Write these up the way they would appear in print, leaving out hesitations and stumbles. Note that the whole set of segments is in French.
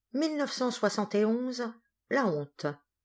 1971, la honte.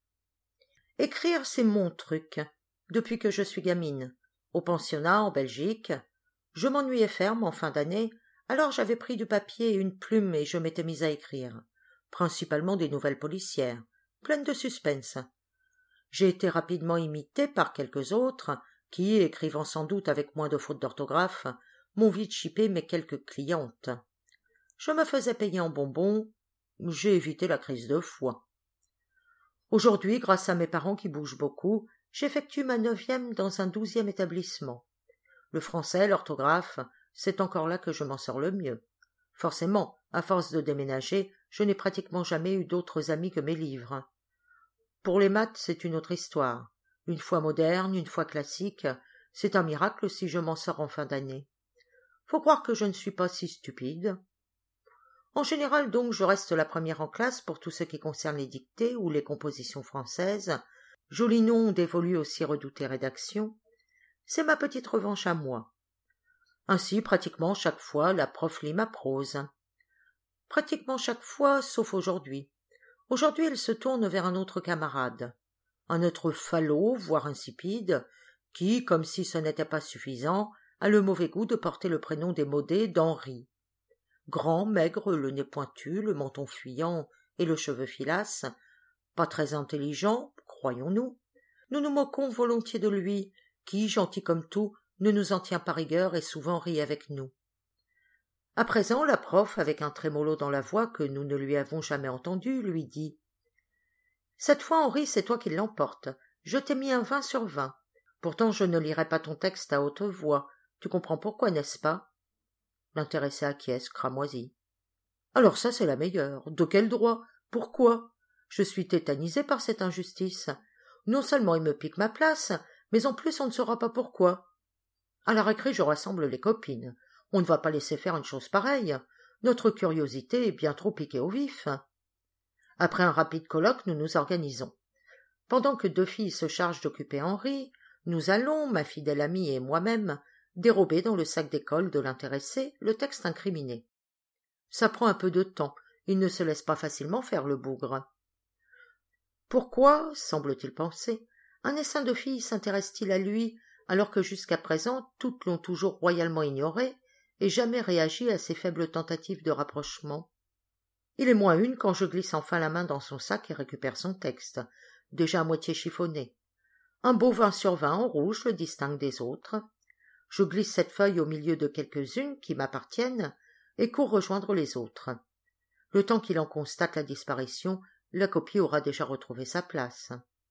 Écrire, c'est mon truc, depuis que je suis gamine. Au pensionnat, en Belgique, je m'ennuyais ferme en fin d'année, alors j'avais pris du papier et une plume et je m'étais mise à écrire, principalement des nouvelles policières, pleines de suspense. J'ai été rapidement imité par quelques autres, qui, écrivant sans doute avec moins de fautes d'orthographe, m'ont vite chippé mes quelques clientes. Je me faisais payer en bonbons, j'ai évité la crise de foie. Aujourd'hui, grâce à mes parents qui bougent beaucoup, j'effectue ma 9e dans un 12e établissement. Le français, l'orthographe, c'est encore là que je m'en sors le mieux. Forcément, à force de déménager, je n'ai pratiquement jamais eu d'autres amis que mes livres. Pour les maths, c'est une autre histoire. Une fois moderne, une fois classique, c'est un miracle si je m'en sors en fin d'année. Faut croire que je ne suis pas si stupide. En général, donc, je reste la première en classe pour tout ce qui concerne les dictées ou les compositions françaises, joli nom dévolu aussi redouté rédaction. C'est ma petite revanche à moi. Ainsi, pratiquement chaque fois, la prof lit ma prose. Pratiquement chaque fois, sauf aujourd'hui. Aujourd'hui, elle se tourne vers un autre camarade. Un autre falot, voire insipide, qui, comme si ce n'était pas suffisant, a le mauvais goût de porter le prénom démodé d'Henri. Grand, maigre, le nez pointu, le menton fuyant et le cheveu filasse, pas très intelligent, croyons-nous. Nous nous moquons volontiers de lui, qui, gentil comme tout, ne nous en tient pas rigueur et souvent rit avec nous. À présent, la prof, avec un trémolo dans la voix que nous ne lui avons jamais entendu, lui dit « Cette fois, Henri, c'est toi qui l'emportes. Je t'ai mis un 20 sur 20. Pourtant, je ne lirai pas ton texte à haute voix. Tu comprends pourquoi, n'est-ce pas ?» L'intéressé acquiesce, cramoisi. « Alors ça, c'est la meilleure. De quel droit? Pourquoi? Je suis tétanisé par cette injustice. Non seulement il me pique ma place, mais en plus on ne saura pas pourquoi. À la récré, je rassemble les copines. On ne va pas laisser faire une chose pareille. Notre curiosité est bien trop piquée au vif. » Après un rapide colloque, nous nous organisons. Pendant que 2 filles se chargent d'occuper Henri, nous allons, ma fidèle amie et moi-même, dérober dans le sac d'école de l'intéressé le texte incriminé. Ça prend un peu de temps, il ne se laisse pas facilement faire le bougre. Pourquoi, semble-t-il penser, un essaim de filles s'intéresse-t-il à lui, alors que jusqu'à présent toutes l'ont toujours royalement ignoré et jamais réagi à ses faibles tentatives de rapprochement? Il est moins une quand je glisse enfin la main dans son sac et récupère son texte, déjà à moitié chiffonné. Un beau 20 sur 20 en rouge le distingue des autres. Je glisse cette feuille au milieu de quelques-unes qui m'appartiennent et cours rejoindre les autres. Le temps qu'il en constate la disparition, la copie aura déjà retrouvé sa place.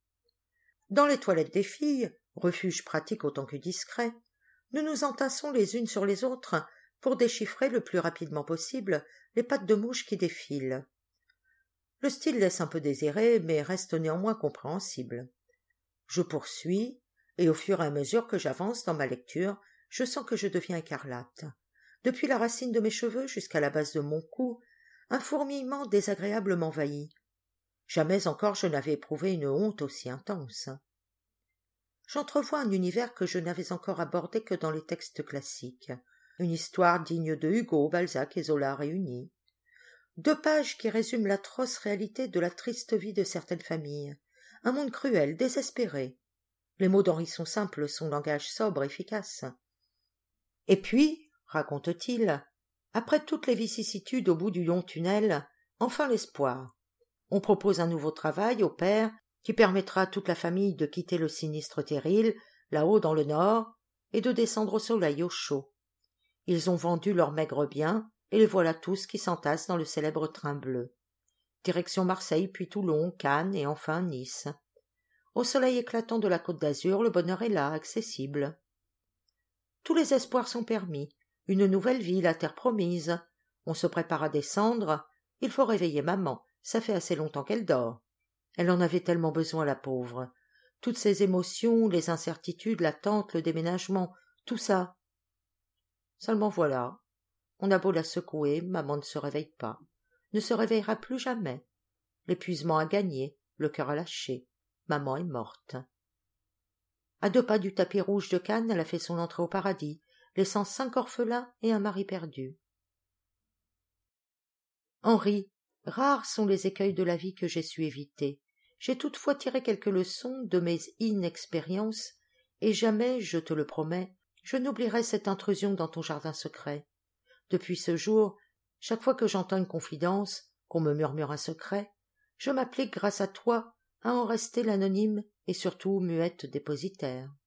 Dans les toilettes des filles, refuge pratique autant que discret, nous nous entassons les unes sur les autres pour déchiffrer le plus rapidement possible les pattes de mouche qui défilent. Le style laisse un peu désirer, mais reste néanmoins compréhensible. Je poursuis, et au fur et à mesure que j'avance dans ma lecture, je sens que je deviens écarlate. Depuis la racine de mes cheveux jusqu'à la base de mon cou, un fourmillement désagréable m'envahit. Jamais encore je n'avais éprouvé une honte aussi intense. J'entrevois un univers que je n'avais encore abordé que dans les textes classiques, une histoire digne de Hugo, Balzac et Zola réunis. 2 pages qui résument l'atroce réalité de la triste vie de certaines familles, un monde cruel, désespéré. Les mots d'Henri sont simples, son langage sobre, efficace. Et puis, raconte-t-il, après toutes les vicissitudes au bout du long tunnel, enfin l'espoir. On propose un nouveau travail au père qui permettra à toute la famille de quitter le sinistre terril, là-haut dans le nord, et de descendre au soleil au chaud. Ils ont vendu leurs maigres biens, et les voilà tous qui s'entassent dans le célèbre train bleu. Direction Marseille, puis Toulon, Cannes et enfin Nice. Au soleil éclatant de la Côte d'Azur, le bonheur est là, accessible. Tous les espoirs sont permis. Une nouvelle vie, la terre promise. On se prépare à descendre. Il faut réveiller maman. Ça fait assez longtemps qu'elle dort. Elle en avait tellement besoin, la pauvre. Toutes ces émotions, les incertitudes, l'attente, le déménagement, tout ça. Seulement voilà. On a beau la secouer, maman ne se réveille pas. Ne se réveillera plus jamais. L'épuisement a gagné, le cœur a lâché. Maman est morte. À 2 pas du tapis rouge de Cannes, elle a fait son entrée au paradis, laissant 5 orphelins et un mari perdu. Henri, Rares sont les écueils de la vie que j'ai su éviter. J'ai toutefois tiré quelques leçons de mes inexpériences, et jamais, je te le promets, je n'oublierai cette intrusion dans ton jardin secret. Depuis ce jour, chaque fois que j'entends une confidence, qu'on me murmure un secret, je m'applique grâce à toi à en rester l'anonyme et surtout muette dépositaire.